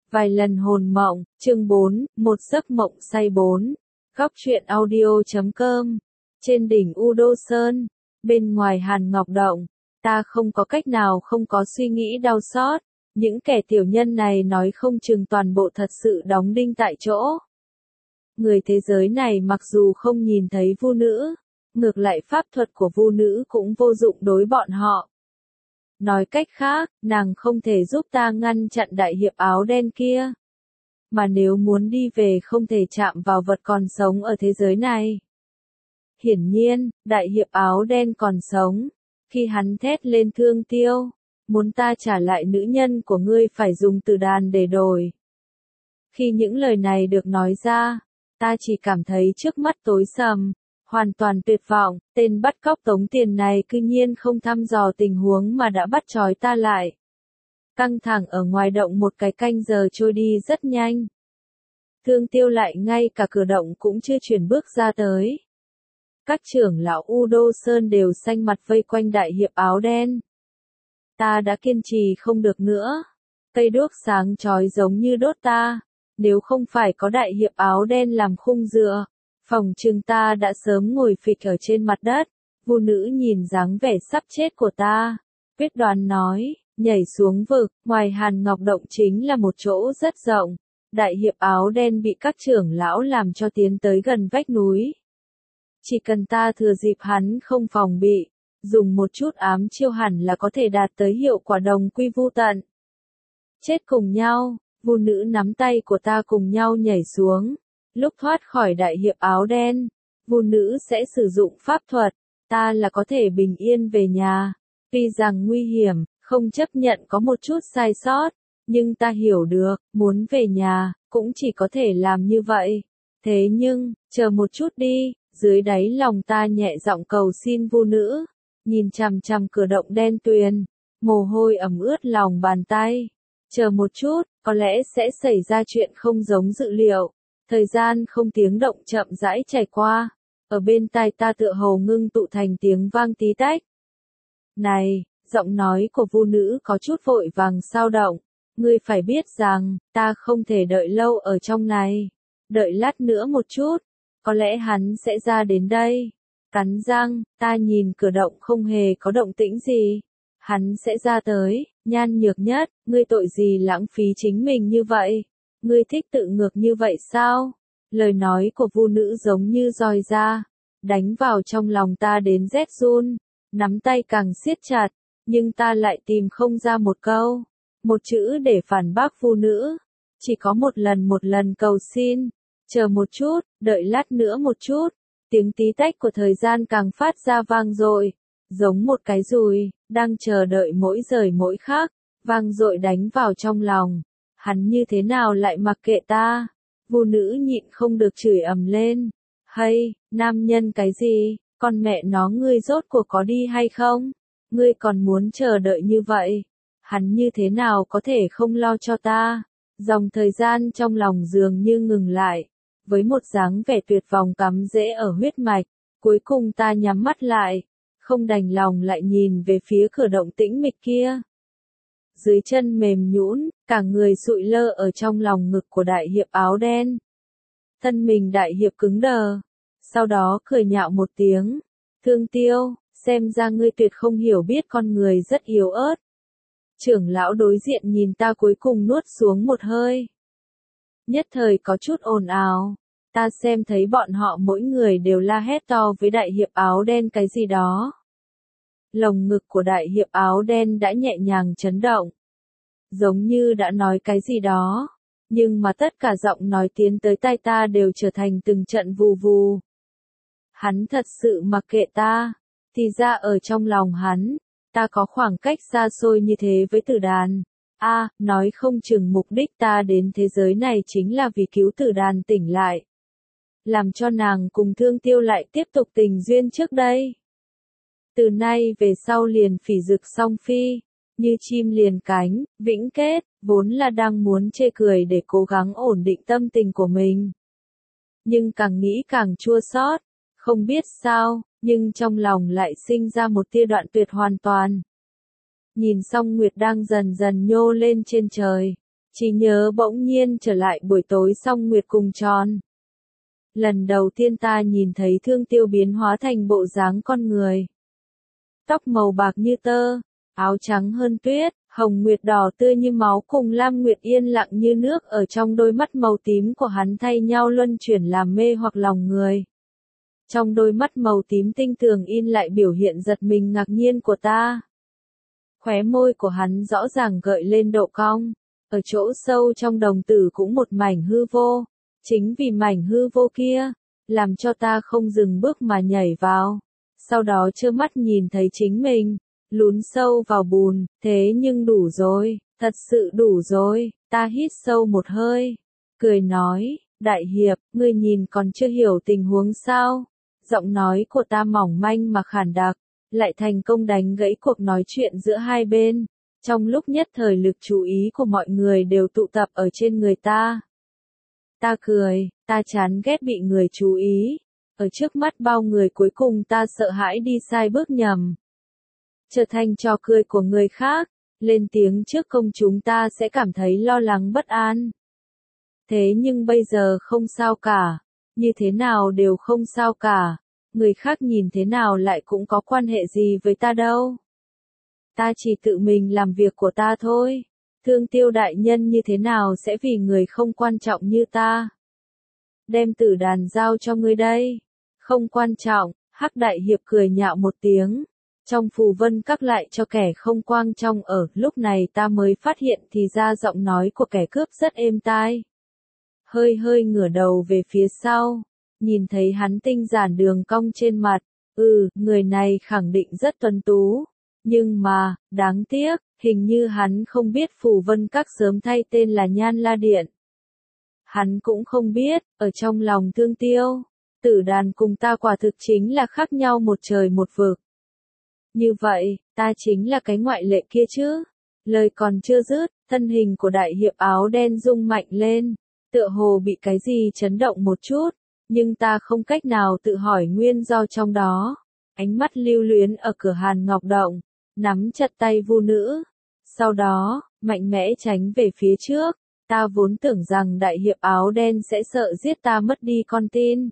Vài lần hồn mộng, chương 4, một giấc mộng say 4. Góc truyện audio.com. Trên đỉnh U Đô Sơn, bên ngoài Hàn Ngọc Động, ta không có cách nào không có suy nghĩ đau xót. Những kẻ tiểu nhân này nói không chừng toàn bộ thật sự đóng đinh tại chỗ. Người thế giới này mặc dù không nhìn thấy vu nữ, ngược lại pháp thuật của vu nữ cũng vô dụng đối bọn họ. Nói cách khác, nàng không thể giúp ta ngăn chặn đại hiệp áo đen kia. Mà nếu muốn đi về không thể chạm vào vật còn sống ở thế giới này. Hiển nhiên, đại hiệp áo đen còn sống. Khi hắn thét lên Thương Tiêu, muốn ta trả lại nữ nhân của ngươi phải dùng từ đàn để đổi. Khi những lời này được nói ra, ta chỉ cảm thấy trước mắt tối sầm. Hoàn toàn tuyệt vọng, tên bắt cóc tống tiền này cư nhiên không thăm dò tình huống mà đã bắt trói ta lại. Căng thẳng ở ngoài động một cái canh giờ trôi đi rất nhanh. Thương Tiêu lại ngay cả cửa động cũng chưa chuyển bước ra tới. Các trưởng lão U Đô Sơn đều xanh mặt vây quanh đại hiệp áo đen. Ta đã kiên trì không được nữa. Cây đuốc sáng chói giống như đốt ta. Nếu không phải có đại hiệp áo đen làm khung dựa, phòng chừng ta đã sớm ngồi phịch ở trên mặt đất. Vu nữ nhìn dáng vẻ sắp chết của ta, quyết đoán nói, nhảy xuống vực. Ngoài Hàn Ngọc Động chính là một chỗ rất rộng. Đại hiệp áo đen bị các trưởng lão làm cho tiến tới gần vách núi. Chỉ cần ta thừa dịp hắn không phòng bị, dùng một chút ám chiêu hẳn là có thể đạt tới hiệu quả đồng quy vu tận. Chết cùng nhau, vu nữ nắm tay của ta cùng nhau nhảy xuống. Lúc thoát khỏi đại hiệp áo đen, vu nữ sẽ sử dụng pháp thuật, ta là có thể bình yên về nhà. Tuy rằng nguy hiểm, không chấp nhận có một chút sai sót, nhưng ta hiểu được, muốn về nhà, cũng chỉ có thể làm như vậy. Thế nhưng, chờ một chút đi, dưới đáy lòng ta nhẹ giọng cầu xin vu nữ, nhìn chằm chằm cửa động đen tuyền, mồ hôi ẩm ướt lòng bàn tay. Chờ một chút, có lẽ sẽ xảy ra chuyện không giống dự liệu. Thời gian không tiếng động chậm rãi trải qua, ở bên tai ta tựa hồ ngưng tụ thành tiếng vang tí tách. Này, giọng nói của vu nữ có chút vội vàng xao động, ngươi phải biết rằng, ta không thể đợi lâu ở trong này. Đợi lát nữa một chút, có lẽ hắn sẽ ra đến đây. Cắn răng, ta nhìn cửa động không hề có động tĩnh gì. Hắn sẽ ra tới, Nhan Nhược Nhất, ngươi tội gì lãng phí chính mình như vậy? Ngươi thích tự ngược như vậy sao? Lời nói của vu nữ giống như roi da, đánh vào trong lòng ta đến rét run, nắm tay càng siết chặt, nhưng ta lại tìm không ra một câu, một chữ để phản bác vu nữ. Chỉ có một lần cầu xin, chờ một chút, đợi lát nữa một chút. Tiếng tí tách của thời gian càng phát ra vang dội, giống một cái dùi, đang chờ đợi mỗi giây mỗi khắc, vang dội đánh vào trong lòng. Hắn như thế nào lại mặc kệ ta? Vu nữ nhịn không được chửi ầm lên. Hay, nam nhân cái gì? Con mẹ nó ngươi rốt cuộc có đi hay không? Ngươi còn muốn chờ đợi như vậy? Hắn như thế nào có thể không lo cho ta? Dòng thời gian trong lòng dường như ngừng lại. Với một dáng vẻ tuyệt vọng cắm rễ ở huyết mạch, cuối cùng ta nhắm mắt lại, không đành lòng lại nhìn về phía cửa động tĩnh mịch kia. Dưới chân mềm nhũn, cả người sụi lơ ở trong lòng ngực của đại hiệp áo đen. Thân mình đại hiệp cứng đờ, sau đó cười nhạo một tiếng. Thương Tiêu, xem ra ngươi tuyệt không hiểu biết con người rất yếu ớt. Trưởng lão đối diện nhìn ta cuối cùng nuốt xuống một hơi. Nhất thời có chút ồn ào, ta xem thấy bọn họ mỗi người đều la hét to với đại hiệp áo đen cái gì đó. Lồng ngực của đại hiệp áo đen đã nhẹ nhàng chấn động, giống như đã nói cái gì đó, nhưng mà tất cả giọng nói tiến tới tai ta đều trở thành từng trận vù vù. Hắn thật sự mặc kệ ta, thì ra ở trong lòng hắn, ta có khoảng cách xa xôi như thế với tử đàn. Nói không chừng mục đích ta đến thế giới này chính là vì cứu tử đàn tỉnh lại. Làm cho nàng cùng Thương Tiêu lại tiếp tục tình duyên trước đây. Từ nay về sau liền phỉ rực song phi, như chim liền cánh, vĩnh kết, vốn là đang muốn chê cười để cố gắng ổn định tâm tình của mình. Nhưng càng nghĩ càng chua xót, không biết sao, nhưng trong lòng lại sinh ra một tia đoạn tuyệt hoàn toàn. Nhìn Song Nguyệt đang dần dần nhô lên trên trời, Trí nhớ bỗng nhiên trở lại buổi tối song nguyệt cùng tròn. Lần đầu tiên ta nhìn thấy Thương Tiêu biến hóa thành bộ dáng con người. Tóc màu bạc như tơ, áo trắng hơn tuyết, hồng nguyệt đỏ tươi như máu cùng lam nguyệt yên lặng như nước ở trong đôi mắt màu tím của hắn thay nhau luân chuyển làm mê hoặc lòng người. Trong đôi mắt màu tím tinh tường in lại biểu hiện giật mình ngạc nhiên của ta. Khóe môi của hắn rõ ràng gợi lên độ cong, ở chỗ sâu trong đồng tử cũng một mảnh hư vô. Chính vì mảnh hư vô kia, làm cho ta không dừng bước mà nhảy vào. Sau đó trơ mắt nhìn thấy chính mình, lún sâu vào bùn, thế nhưng đủ rồi, thật sự đủ rồi, ta hít sâu một hơi, cười nói, đại hiệp, ngươi nhìn còn chưa hiểu tình huống sao? Giọng nói của ta mỏng manh mà khàn đặc, lại thành công đánh gãy cuộc nói chuyện giữa hai bên. Trong lúc nhất thời lực chú ý của mọi người đều tụ tập ở trên người ta. Ta cười, ta chán ghét bị người chú ý. Ở trước mắt bao người cuối cùng ta sợ hãi đi sai bước nhầm. Trở thành trò cười của người khác, lên tiếng trước công chúng ta sẽ cảm thấy lo lắng bất an. Thế nhưng bây giờ không sao cả, như thế nào đều không sao cả, người khác nhìn thế nào lại cũng có quan hệ gì với ta đâu. Ta chỉ tự mình làm việc của ta thôi. Thương Tiêu đại nhân như thế nào sẽ vì người không quan trọng như ta? Đem tử đàn giao cho ngươi đây. Không quan trọng, Hắc đại hiệp cười nhạo một tiếng. Trong phù vân các lại cho kẻ không quang trong ở, lúc này ta mới phát hiện thì ra giọng nói của kẻ cướp rất êm tai. Hơi hơi ngửa đầu về phía sau, nhìn thấy hắn tinh giản đường cong trên mặt, người này khẳng định rất tuấn tú. Nhưng mà, đáng tiếc, hình như hắn không biết phù vân các sớm thay tên là Nhan La Điện. Hắn cũng không biết, ở trong lòng Thương Tiêu, tử đàn cùng ta quả thực chính là khác nhau một trời một vực. Như vậy, ta chính là cái ngoại lệ kia chứ. Lời còn chưa dứt, thân hình của đại hiệp áo đen rung mạnh lên, tựa hồ bị cái gì chấn động một chút, nhưng ta không cách nào tự hỏi nguyên do trong đó. Ánh mắt lưu luyến ở cửa Hàn Ngọc Động, nắm chặt tay Vu nữ, sau đó, mạnh mẽ tránh về phía trước. Ta vốn tưởng rằng đại hiệp áo đen sẽ sợ giết ta mất đi con tin.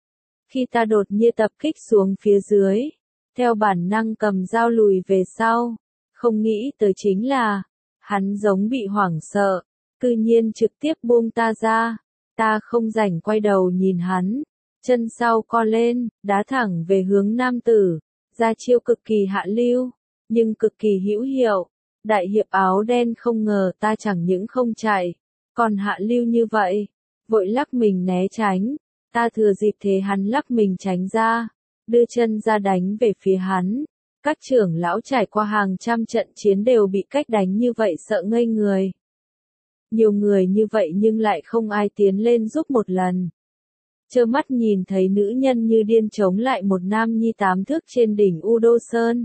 Khi ta đột nhiên tập kích xuống phía dưới, theo bản năng cầm dao lùi về sau, không nghĩ tới chính là, hắn giống bị hoảng sợ, tự nhiên trực tiếp buông ta ra. Ta không rảnh quay đầu nhìn hắn, chân sau co lên, đá thẳng về hướng nam tử, ra chiêu cực kỳ hạ lưu, nhưng cực kỳ hữu hiệu. Đại hiệp áo đen không ngờ ta chẳng những không chạy, còn hạ lưu như vậy, vội lắc mình né tránh. Ta thừa dịp thế hắn lắc mình tránh ra, đưa chân ra đánh về phía hắn. Các trưởng lão trải qua hàng trăm trận chiến đều bị cách đánh như vậy sợ ngây người. Nhiều người như vậy nhưng lại không ai tiến lên giúp một lần. Trơ mắt nhìn thấy nữ nhân như điên chống lại một nam nhi 8 thước trên đỉnh U Đô Sơn.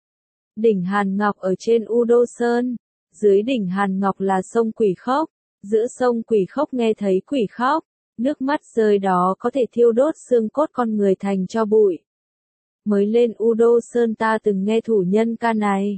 Đỉnh Hàn Ngọc ở trên U Đô Sơn, dưới đỉnh Hàn Ngọc là sông Quỷ Khốc, giữa sông Quỷ Khốc nghe thấy quỷ khóc, nước mắt rơi đó có thể thiêu đốt xương cốt con người thành tro bụi. Mới lên U Đô Sơn ta từng nghe thủ nhân ca này.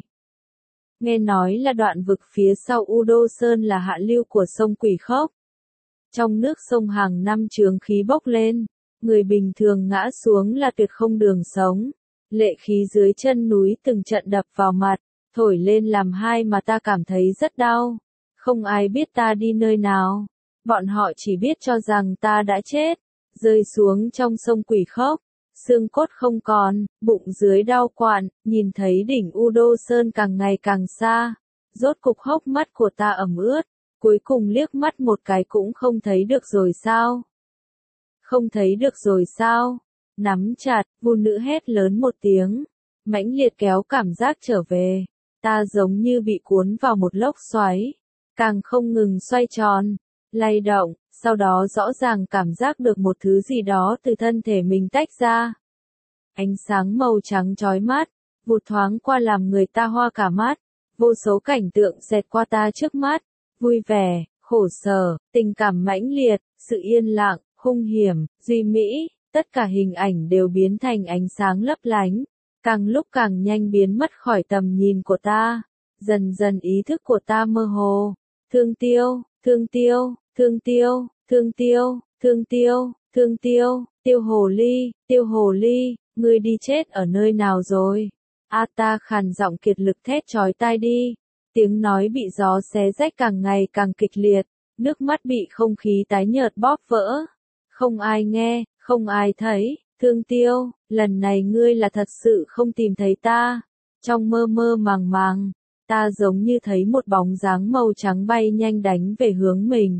Nghe nói là đoạn vực phía sau U Đô Sơn là hạ lưu của sông Quỷ Khốc. Trong nước sông hàng năm chướng khí bốc lên, người bình thường ngã xuống là tuyệt không đường sống. Lệ khí dưới chân núi từng trận đập vào mặt, thổi lên làm hai mà ta cảm thấy rất đau. Không ai biết ta đi nơi nào. Bọn họ chỉ biết cho rằng ta đã chết, rơi xuống trong sông Quỷ Khốc, xương cốt không còn, bụng dưới đau quặn, nhìn thấy đỉnh U Đô Sơn càng ngày càng xa. Rốt cục hốc mắt của ta ẩm ướt, cuối cùng liếc mắt một cái cũng không thấy được rồi sao? Không thấy được rồi sao? Nắm chặt, Vu nữ hét lớn một tiếng, mãnh liệt kéo cảm giác trở về. Ta giống như bị cuốn vào một lốc xoáy, càng không ngừng xoay tròn, lay động, sau đó rõ ràng cảm giác được một thứ gì đó từ thân thể mình tách ra. Ánh sáng màu trắng chói mắt, vụt thoáng qua làm người ta hoa cả mắt, vô số cảnh tượng xẹt qua ta trước mắt, vui vẻ, khổ sở, tình cảm mãnh liệt, sự yên lặng, hung hiểm, duy mỹ, tất cả hình ảnh đều biến thành ánh sáng lấp lánh, càng lúc càng nhanh biến mất khỏi tầm nhìn của ta. Dần dần ý thức của ta mơ hồ, Thương Tiêu, Thương Tiêu, Thương Tiêu, Thương Tiêu, Thương Tiêu, Thương Tiêu, Tiêu Hồ ly, ngươi đi chết ở nơi nào rồi? A ta khàn giọng kiệt lực thét chói tai đi, tiếng nói bị gió xé rách càng ngày càng kịch liệt, nước mắt bị không khí tái nhợt bóp vỡ. Không ai nghe, không ai thấy, Thương Tiêu, lần này ngươi là thật sự không tìm thấy ta. Trong mơ mơ màng màng, ta giống như thấy một bóng dáng màu trắng bay nhanh đánh về hướng mình.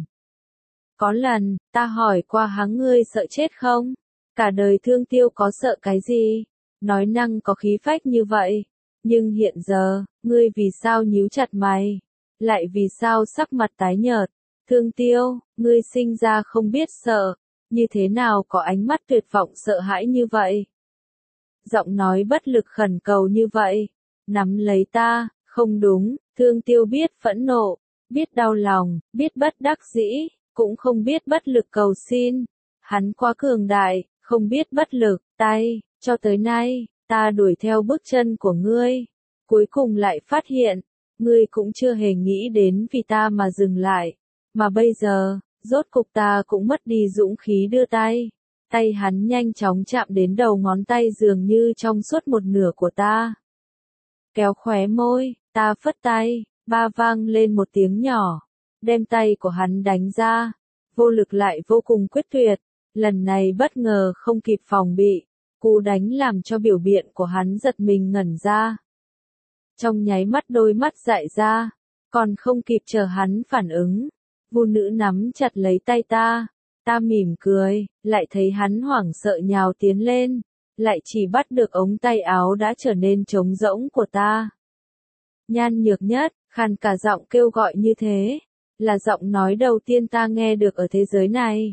Có lần, ta hỏi qua hắn ngươi sợ chết không? Cả đời Thương Tiêu có sợ cái gì? Nói năng có khí phách như vậy. Nhưng hiện giờ, ngươi vì sao nhíu chặt mày? Lại vì sao sắc mặt tái nhợt? Thương Tiêu, ngươi sinh ra không biết sợ, như thế nào có ánh mắt tuyệt vọng sợ hãi như vậy? Giọng nói bất lực khẩn cầu như vậy. Nắm lấy ta, không đúng, Thương Tiêu biết phẫn nộ, biết đau lòng, biết bất đắc dĩ, cũng không biết bất lực cầu xin. Hắn quá cường đại, không biết bất lực, cho tới nay, ta đuổi theo bước chân của ngươi. Cuối cùng lại phát hiện, ngươi cũng chưa hề nghĩ đến vì ta mà dừng lại. Mà bây giờ, rốt cục ta cũng mất đi dũng khí đưa tay. Tay hắn nhanh chóng chạm đến đầu ngón tay dường như trong suốt một nửa của ta. Kéo khóe môi, ta phất tay, ba vang lên một tiếng nhỏ. Đem tay của hắn đánh ra. Vô lực lại vô cùng quyết tuyệt. Lần này bất ngờ không kịp phòng bị. Cú đánh làm cho biểu biện của hắn giật mình ngẩn ra. Trong nháy mắt đôi mắt dại ra. Còn không kịp chờ hắn phản ứng. Vu nữ nắm chặt lấy tay ta. Ta mỉm cười, lại thấy hắn hoảng sợ nhào tiến lên. Lại chỉ bắt được ống tay áo đã trở nên trống rỗng của ta. Nhan nhược nhất, khàn cả giọng kêu gọi như thế. Là giọng nói đầu tiên ta nghe được ở thế giới này.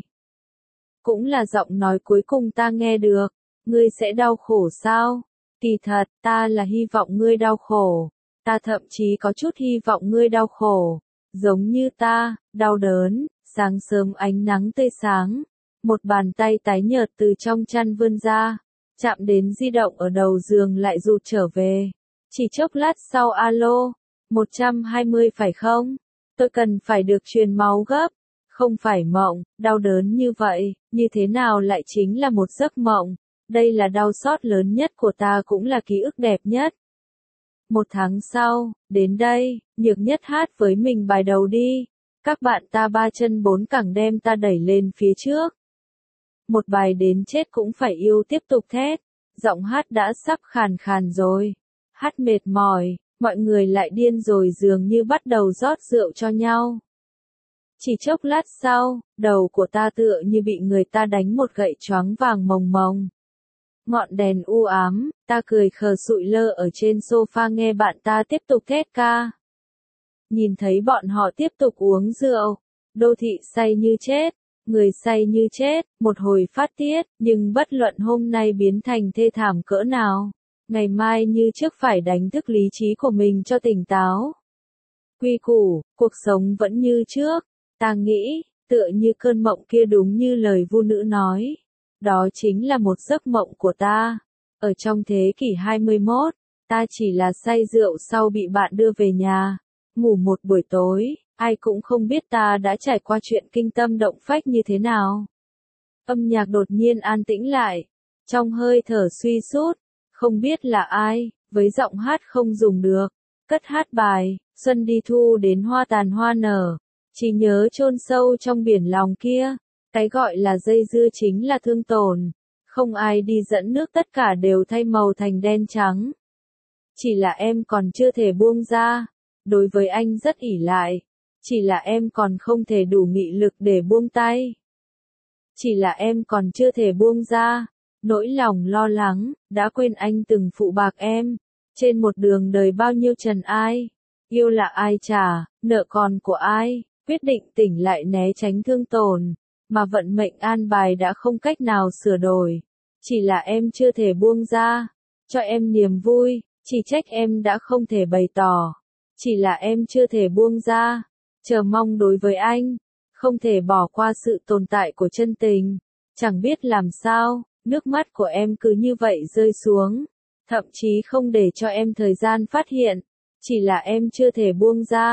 Cũng là giọng nói cuối cùng ta nghe được. Ngươi sẽ đau khổ sao? Kỳ thật, ta là hy vọng ngươi đau khổ. Ta thậm chí có chút hy vọng ngươi đau khổ. Giống như ta, đau đớn, sáng sớm ánh nắng tươi sáng. Một bàn tay tái nhợt từ trong chăn vươn ra. Chạm đến di động ở đầu giường lại rụt trở về. Chỉ chốc lát sau alo. 120 phải không? Tôi cần phải được truyền máu gấp. Không phải mộng, đau đớn như vậy, như thế nào lại chính là một giấc mộng. Đây là đau xót lớn nhất của ta cũng là ký ức đẹp nhất. 1 tháng sau, đến đây, nhược nhất hát với mình bài đầu đi. Các bạn ta 3 chân 4 cẳng đem ta đẩy lên phía trước. Một bài đến chết cũng phải yêu tiếp tục thét. Giọng hát đã sắp khàn khàn rồi. Hát mệt mỏi, mọi người lại điên rồi dường như bắt đầu rót rượu cho nhau. Chỉ chốc lát sau, đầu của ta tựa như bị người ta đánh một gậy choáng vàng mồng mồng. Ngọn đèn u ám, ta cười khờ sụi lơ ở trên sofa nghe bạn ta tiếp tục thét ca. Nhìn thấy bọn họ tiếp tục uống rượu, đô thị say như chết, người say như chết, một hồi phát tiết, nhưng bất luận hôm nay biến thành thê thảm cỡ nào, ngày mai như trước phải đánh thức lý trí của mình cho tỉnh táo. Quy củ, cuộc sống vẫn như trước, ta nghĩ, tựa như cơn mộng kia đúng như lời vu nữ nói. Đó chính là một giấc mộng của ta. Ở trong thế kỷ 21, ta chỉ là say rượu sau bị bạn đưa về nhà. Ngủ một buổi tối, ai cũng không biết ta đã trải qua chuyện kinh tâm động phách như thế nào. Âm nhạc đột nhiên an tĩnh lại. Trong hơi thở suy sút, không biết là ai, với giọng hát không dùng được. Cất hát bài, xuân đi thu đến hoa tàn hoa nở. Chỉ nhớ chôn sâu trong biển lòng kia. Cái gọi là dây dưa chính là thương tổn. Không ai đi dẫn nước tất cả đều thay màu thành đen trắng. Chỉ là em còn chưa thể buông ra. Đối với anh rất ỷ lại. Chỉ là em còn không thể đủ nghị lực để buông tay. Chỉ là em còn chưa thể buông ra. Nỗi lòng lo lắng, đã quên anh từng phụ bạc em. Trên một đường đời bao nhiêu trần ai. Yêu là ai trả, nợ còn của ai. Quyết định tỉnh lại né tránh thương tổn. Mà vận mệnh an bài đã không cách nào sửa đổi. Chỉ là em chưa thể buông ra. Cho em niềm vui, chỉ trách em đã không thể bày tỏ. Chỉ là em chưa thể buông ra. Chờ mong đối với anh. Không thể bỏ qua sự tồn tại của chân tình. Chẳng biết làm sao, nước mắt của em cứ như vậy rơi xuống. Thậm chí không để cho em thời gian phát hiện. Chỉ là em chưa thể buông ra.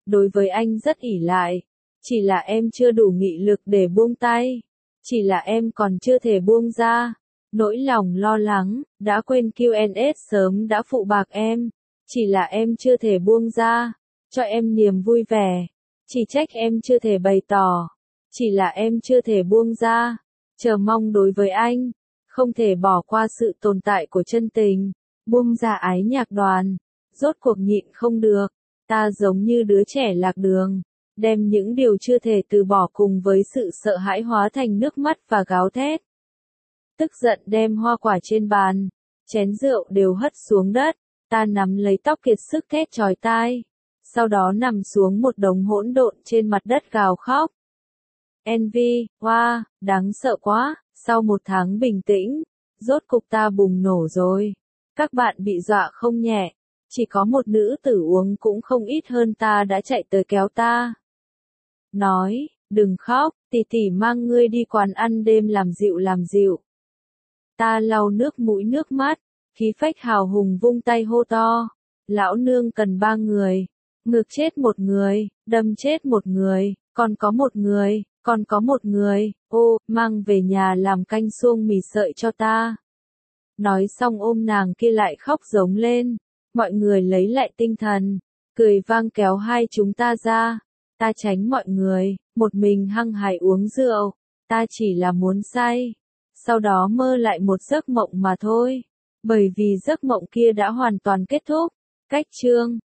đối với anh rất ỷ lại. Chỉ là em chưa đủ nghị lực để buông tay. Chỉ là em còn chưa thể buông ra. Nỗi lòng lo lắng, đã quên QNS sớm đã phụ bạc em. Chỉ là em chưa thể buông ra, cho em niềm vui vẻ. Chỉ trách em chưa thể bày tỏ. Chỉ là em chưa thể buông ra. Chờ mong đối với anh, không thể bỏ qua sự tồn tại của chân tình. Buông ra ái nhạc đoàn, rốt cuộc nhịn không được. Ta giống như đứa trẻ lạc đường, đem những điều chưa thể từ bỏ cùng với sự sợ hãi hóa thành nước mắt và gào thét. Tức giận đem hoa quả trên bàn, chén rượu đều hất xuống đất. Ta nắm lấy tóc kiệt sức thét chói tai. Sau đó nằm xuống một đống hỗn độn trên mặt đất gào khóc. Envy, wow, đáng sợ quá. Sau một tháng bình tĩnh, rốt cục ta bùng nổ rồi. Các bạn bị dọa không nhẹ. Chỉ có một nữ tử uống cũng không ít hơn ta đã chạy tới kéo ta. Nói, đừng khóc, tỷ tỷ mang ngươi đi quán ăn đêm làm dịu. Ta lau nước mũi nước mắt, khí phách hào hùng vung tay hô to. Lão nương cần 3 người, ngược chết 1 người, đâm chết 1 người, còn có 1 người, ô, mang về nhà làm canh suông mì sợi cho ta. Nói xong ôm nàng kia lại khóc giống lên. Mọi người lấy lại tinh thần, cười vang kéo hai chúng ta ra. Ta tránh mọi người, một mình hăng hái uống rượu. Ta chỉ là muốn say, sau đó mơ lại một giấc mộng mà thôi. Bởi vì giấc mộng kia đã hoàn toàn kết thúc. Cách chương